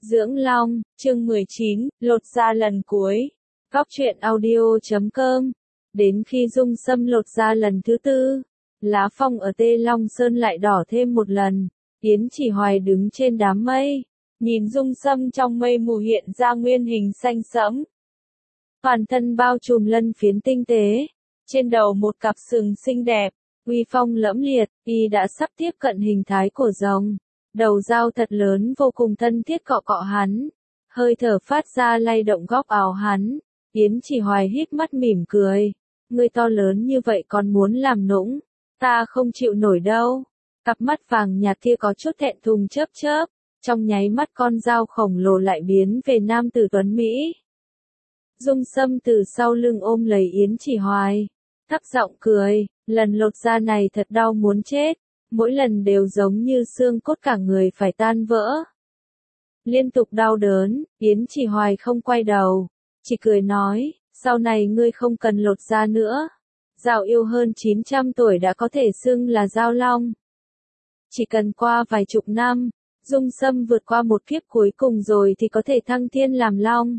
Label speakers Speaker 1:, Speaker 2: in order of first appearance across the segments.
Speaker 1: Dưỡng Long, chương 19, lột da lần cuối. Góc truyện audio.com. Đến khi Dung Sâm lột da lần thứ tư, lá phong ở Tê Long Sơn lại đỏ thêm một lần. Yến Chỉ Hoài đứng trên đám mây, nhìn Dung Sâm trong mây mù hiện ra nguyên hình xanh sẫm. Toàn thân bao trùm lân phiến tinh tế, trên đầu một cặp sừng xinh đẹp, uy phong lẫm liệt, y đã sắp tiếp cận hình thái của rồng. Đầu dao thật lớn vô cùng thân thiết cọ cọ hắn, hơi thở phát ra lay động góc áo hắn. Yến Chỉ Hoài híp mắt mỉm cười, ngươi to lớn như vậy còn muốn làm nũng, ta không chịu nổi đâu. Cặp mắt vàng nhạt kia có chút thẹn thùng chớp chớp, trong nháy mắt con dao khổng lồ lại biến về nam tử tuấn Mỹ. Dung Sâm từ sau lưng ôm lấy Yến Chỉ Hoài, thấp giọng cười, lần lột da này thật đau muốn chết. Mỗi lần đều giống như xương cốt cả người phải tan vỡ. Liên tục đau đớn, Yến Chỉ Hoài không quay đầu, chỉ cười nói, sau này ngươi không cần lột da nữa. Dao yêu hơn 900 tuổi đã có thể xưng là dao long. Chỉ cần qua vài chục năm, Dung Sâm vượt qua một kiếp cuối cùng rồi thì có thể thăng thiên làm long.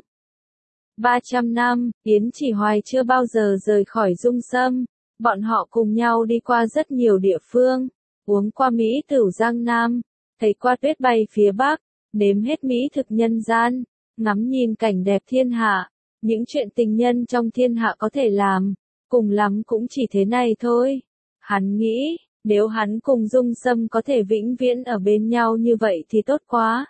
Speaker 1: 300 năm, Yến Chỉ Hoài chưa bao giờ rời khỏi Dung Sâm, bọn họ cùng nhau đi qua rất nhiều địa phương. Uống qua Mỹ Tửu Giang Nam, thấy qua tuyết bay phía Bắc, nếm hết mỹ thực nhân gian, ngắm nhìn cảnh đẹp thiên hạ, những chuyện tình nhân trong thiên hạ có thể làm, cùng lắm cũng chỉ thế này thôi. Hắn nghĩ, nếu hắn cùng Dung Sâm có thể vĩnh viễn ở bên nhau như vậy thì tốt quá.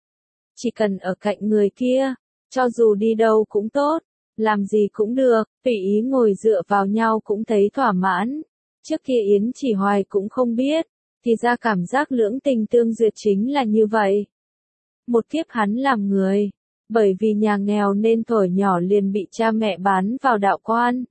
Speaker 1: Chỉ cần ở cạnh người kia, cho dù đi đâu cũng tốt, làm gì cũng được, tùy ý ngồi dựa vào nhau cũng thấy thỏa mãn. Trước kia Yến Chỉ Hoài cũng không biết, thì ra cảm giác lưỡng tình tương duyệt chính là như vậy. Một kiếp hắn làm người, bởi vì nhà nghèo nên thuở nhỏ liền bị cha mẹ bán vào đạo quan.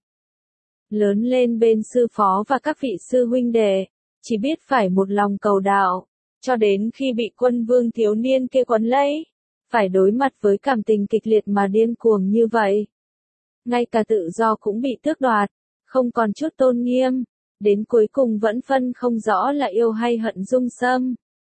Speaker 1: Lớn lên bên sư phó và các vị sư huynh đệ, chỉ biết phải một lòng cầu đạo, cho đến khi bị quân vương thiếu niên kia quấn lấy, phải đối mặt với cảm tình kịch liệt mà điên cuồng như vậy. Ngay cả tự do cũng bị tước đoạt, không còn chút tôn nghiêm. Đến cuối cùng vẫn phân không rõ là yêu hay hận Dung Sâm.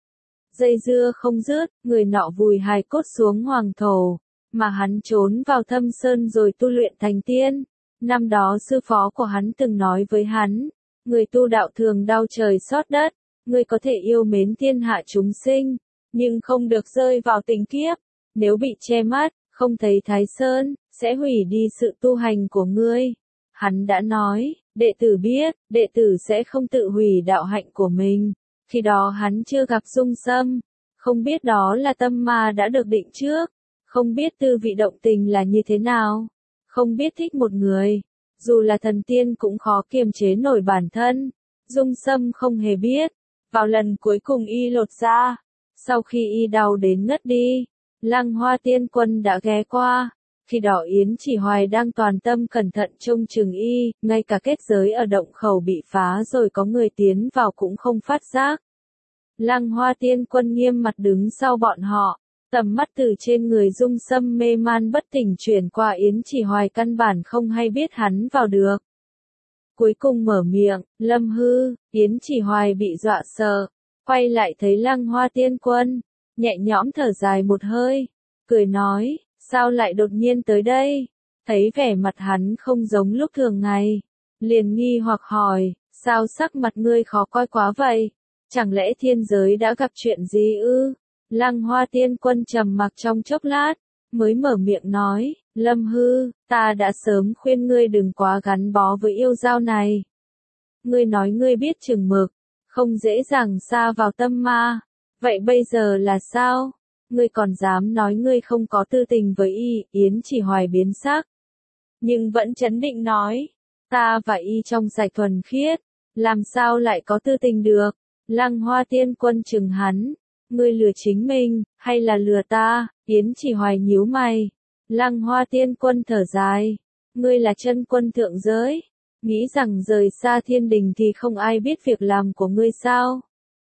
Speaker 1: Dây dưa không dứt, người nọ vùi hài cốt xuống hoàng thổ, mà hắn trốn vào Thâm Sơn rồi tu luyện thành tiên. Năm đó sư phó của hắn từng nói với hắn, người tu đạo thường đau trời xót đất, người có thể yêu mến thiên hạ chúng sinh, nhưng không được rơi vào tình kiếp, nếu bị che mắt, không thấy Thái Sơn, sẽ hủy đi sự tu hành của ngươi. Hắn đã nói, đệ tử biết, đệ tử sẽ không tự hủy đạo hạnh của mình. Khi đó hắn chưa gặp Dung Sâm, không biết đó là tâm ma đã được định trước, không biết tư vị động tình là như thế nào, không biết thích một người, dù là thần tiên cũng khó kiềm chế nổi bản thân. Dung Sâm không hề biết, vào lần cuối cùng y lột da, sau khi y đau đến ngất đi, Lăng Hoa Tiên Quân đã ghé qua. Khi đó Yến Chỉ Hoài đang toàn tâm cẩn thận trông chừng y, ngay cả kết giới ở động khẩu bị phá rồi có người tiến vào cũng không phát giác. Lăng Hoa Tiên Quân nghiêm mặt đứng sau bọn họ, tầm mắt từ trên người Dung Sâm mê man bất tỉnh chuyển qua Yến Chỉ Hoài căn bản không hay biết hắn vào được. Cuối cùng mở miệng, Lâm Hư. Yến Chỉ Hoài bị dọa sợ, quay lại thấy Lăng Hoa Tiên Quân, nhẹ nhõm thở dài một hơi, cười nói, sao lại đột nhiên tới đây? Thấy vẻ mặt hắn không giống lúc thường ngày, liền nghi hoặc hỏi, sao sắc mặt ngươi khó coi quá vậy? Chẳng lẽ thiên giới đã gặp chuyện gì ư? Lăng Hoa Tiên Quân trầm mặc trong chốc lát, mới mở miệng nói, Lâm Hư, ta đã sớm khuyên ngươi đừng quá gắn bó với yêu dao này. Ngươi nói ngươi biết chừng mực, không dễ dàng sa vào tâm ma, vậy bây giờ là sao? Ngươi còn dám nói ngươi không có tư tình với y? Yến Chỉ Hoài biến sắc, nhưng vẫn trấn định nói, ta và y trong sạch thuần khiết, làm sao lại có tư tình được? Lăng Hoa Tiên Quân chừng hắn, ngươi lừa chính mình, hay là lừa ta? Yến Chỉ Hoài nhíu mày. Lăng Hoa Tiên Quân thở dài, ngươi là chân quân thượng giới, nghĩ rằng rời xa thiên đình thì không ai biết việc làm của ngươi sao?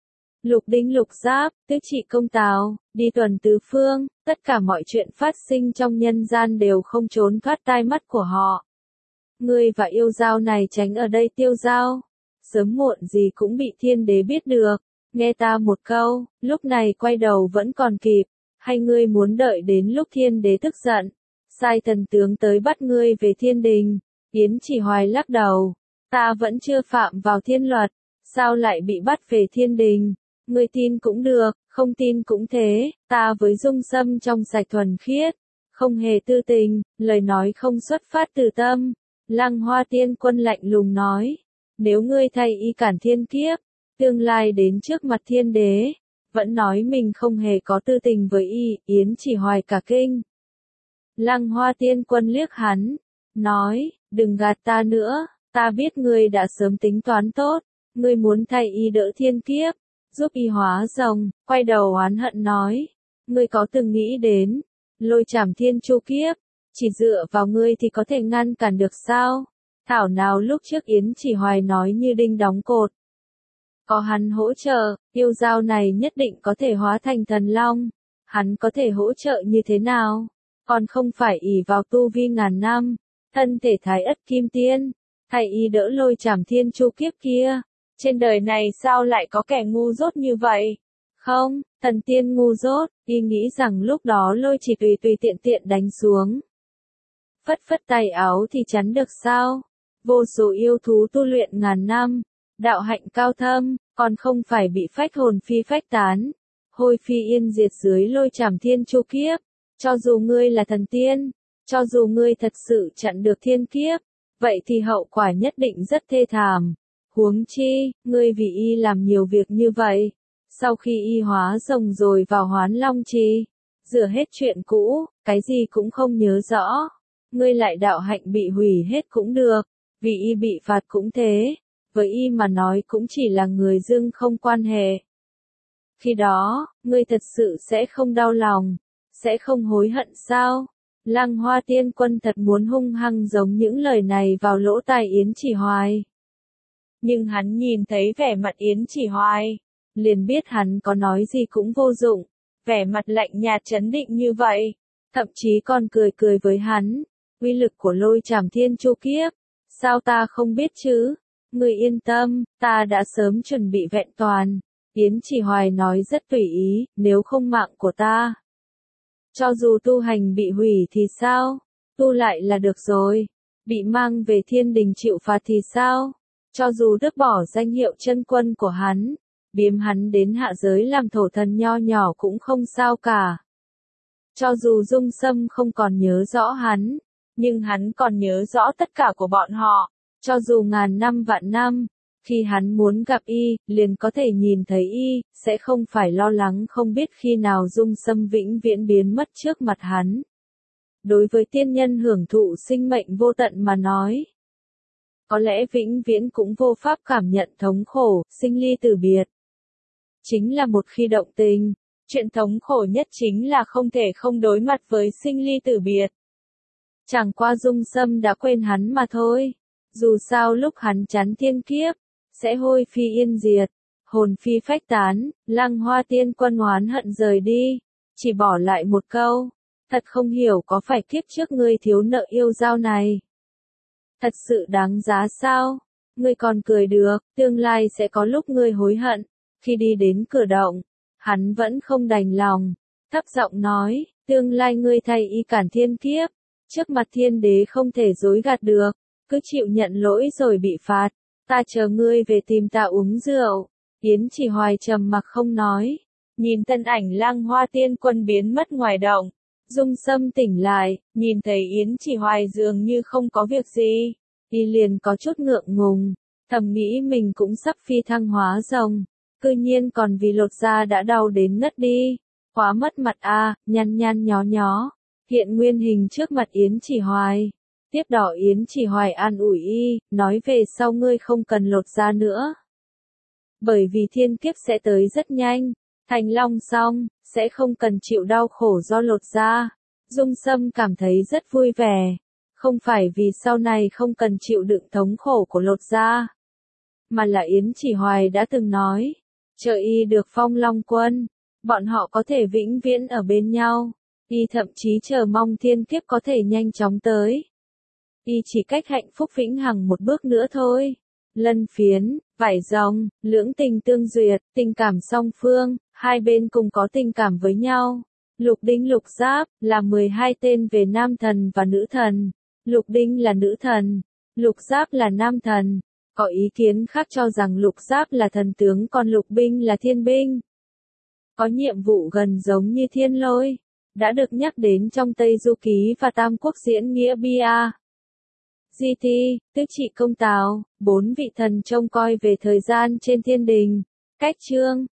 Speaker 1: Lục đinh lục giáp, tước trị công tào, đi tuần tứ phương, tất cả mọi chuyện phát sinh trong nhân gian đều không trốn thoát tai mắt của họ. Ngươi và yêu dao này tránh ở đây tiêu dao, sớm muộn gì cũng bị thiên đế biết được. Nghe ta một câu, lúc này quay đầu vẫn còn kịp. Hay ngươi muốn đợi đến lúc thiên đế tức giận, sai thần tướng tới bắt ngươi về thiên đình? Yến Chỉ Hoài lắc đầu, ta vẫn chưa phạm vào thiên luật, sao lại bị bắt về thiên đình? Ngươi tin cũng được, không tin cũng thế, ta với Dung Sâm trong sạch thuần khiết, không hề tư tình, lời nói không xuất phát từ tâm. Lăng Hoa Tiên Quân lạnh lùng nói, nếu ngươi thay y cản thiên kiếp, tương lai đến trước mặt thiên đế, vẫn nói mình không hề có tư tình với y. Yến Chỉ Hoài cả kinh. Lăng Hoa Tiên Quân liếc hắn, nói, đừng gạt ta nữa, ta biết ngươi đã sớm tính toán tốt, ngươi muốn thay y đỡ thiên kiếp, giúp y hóa rồng. Quay đầu oán hận nói, ngươi có từng nghĩ đến Lôi Trảm Thiên Chu kiếp, chỉ dựa vào ngươi thì có thể ngăn cản được sao? Thảo nào lúc trước Yến Chỉ Hoài nói như đinh đóng cột. Có hắn hỗ trợ, yêu dao này nhất định có thể hóa thành thần long. Hắn có thể hỗ trợ như thế nào? Còn không phải ỷ vào tu vi ngàn năm, thân thể thái ất kim tiên, thay y đỡ Lôi Trảm Thiên Chu kiếp kia. Trên đời này sao lại có kẻ ngu dốt như vậy? Không, thần tiên ngu dốt, y nghĩ rằng lúc đó lôi chỉ tùy tiện tiện đánh xuống. Phất phất tay áo thì chắn được sao? Vô số yêu thú tu luyện ngàn năm, đạo hạnh cao thâm, còn không phải bị phách hồn phi phách tán, hôi phi yên diệt dưới Lôi Trảm Thiên Chu kiếp. Cho dù ngươi là thần tiên, cho dù ngươi thật sự chặn được thiên kiếp, vậy thì hậu quả nhất định rất thê thảm. Huống chi, ngươi vì y làm nhiều việc như vậy, sau khi y hóa rồng rồi vào Hoán Long Trì, rửa hết chuyện cũ, cái gì cũng không nhớ rõ, ngươi lại đạo hạnh bị hủy hết cũng được, vì y bị phạt cũng thế, với y mà nói cũng chỉ là người dưng không quan hệ. Khi đó, ngươi thật sự sẽ không đau lòng, sẽ không hối hận sao? Lăng Hoa Tiên Quân thật muốn hung hăng giống những lời này vào lỗ tai Yến Chỉ Hoài. Nhưng hắn nhìn thấy vẻ mặt Yến Chỉ Hoài, liền biết hắn có nói gì cũng vô dụng, vẻ mặt lạnh nhạt trấn định như vậy, thậm chí còn cười với hắn, uy lực của Lôi Trảm Thiên Chu kiếp, sao ta không biết chứ? Ngươi yên tâm, ta đã sớm chuẩn bị vẹn toàn. Yến Chỉ Hoài nói rất tùy ý, nếu không mạng của ta, cho dù tu hành bị hủy thì sao? Tu lại là được rồi. Bị mang về thiên đình chịu phạt thì sao? Cho dù tước bỏ danh hiệu chân quân của hắn, biếm hắn đến hạ giới làm thổ thần nho nhỏ cũng không sao cả. Cho dù Dung Sâm không còn nhớ rõ hắn, nhưng hắn còn nhớ rõ tất cả của bọn họ. Cho dù ngàn năm vạn năm, khi hắn muốn gặp y, liền có thể nhìn thấy y, sẽ không phải lo lắng không biết khi nào Dung Sâm vĩnh viễn biến mất trước mặt hắn. Đối với tiên nhân hưởng thụ sinh mệnh vô tận mà nói, có lẽ vĩnh viễn cũng vô pháp cảm nhận thống khổ, sinh ly tử biệt. Chính là một khi động tình, chuyện thống khổ nhất chính là không thể không đối mặt với sinh ly tử biệt. Chẳng qua Dung Sâm đã quên hắn mà thôi. Dù sao lúc hắn chắn thiên kiếp, sẽ hôi phi yên diệt, hồn phi phách tán. Lăng Hoa Tiên Quân oán hận rời đi, chỉ bỏ lại một câu, thật không hiểu có phải kiếp trước ngươi thiếu nợ yêu dao này. Thật sự đáng giá sao? Ngươi còn cười được, tương lai sẽ có lúc ngươi hối hận. Khi đi đến cửa động, hắn vẫn không đành lòng, thấp giọng nói, tương lai ngươi thay y cản thiên kiếp, trước mặt thiên đế không thể dối gạt được, cứ chịu nhận lỗi rồi bị phạt, ta chờ ngươi về tìm ta uống rượu. Yến Chỉ Hoài trầm mặc không nói, nhìn thân ảnh Lăng Hoa Tiên Quân biến mất ngoài động. Dung Sâm tỉnh lại, nhìn thấy Yến Chỉ Hoài dường như không có việc gì, y liền có chút ngượng ngùng, thầm nghĩ mình cũng sắp phi thăng hóa rồng, cư nhiên còn vì lột da đã đau đến ngất đi, quá mất mặt a, nhăn nhăn nhó nhó, hiện nguyên hình trước mặt Yến Chỉ Hoài. Tiếp đỏ Yến Chỉ Hoài an ủi y, nói về sau ngươi không cần lột da nữa. Bởi vì thiên kiếp sẽ tới rất nhanh, thành long xong, sẽ không cần chịu đau khổ do lột da. Dung Sâm cảm thấy rất vui vẻ, không phải vì sau này không cần chịu đựng thống khổ của lột da, mà là Yến Chỉ Hoài đã từng nói, chờ y được phong long quân, bọn họ có thể vĩnh viễn ở bên nhau, y thậm chí chờ mong thiên kiếp có thể nhanh chóng tới. Y chỉ cách hạnh phúc vĩnh hằng một bước nữa thôi. Lân phiến, vải rồng, lưỡng tình tương duyệt, tình cảm song phương, hai bên cùng có tình cảm với nhau. Lục đinh lục giáp, là 12 tên về nam thần và nữ thần. Lục đinh là nữ thần, lục giáp là nam thần. Có ý kiến khác cho rằng lục giáp là thần tướng còn lục binh là thiên binh. Có nhiệm vụ gần giống như thiên lôi, đã được nhắc đến trong Tây Du Ký và Tam Quốc Diễn Nghĩa Bia. GT, tức trị công Tào, 4 vị thần trông coi về thời gian trên thiên đình. Cách chương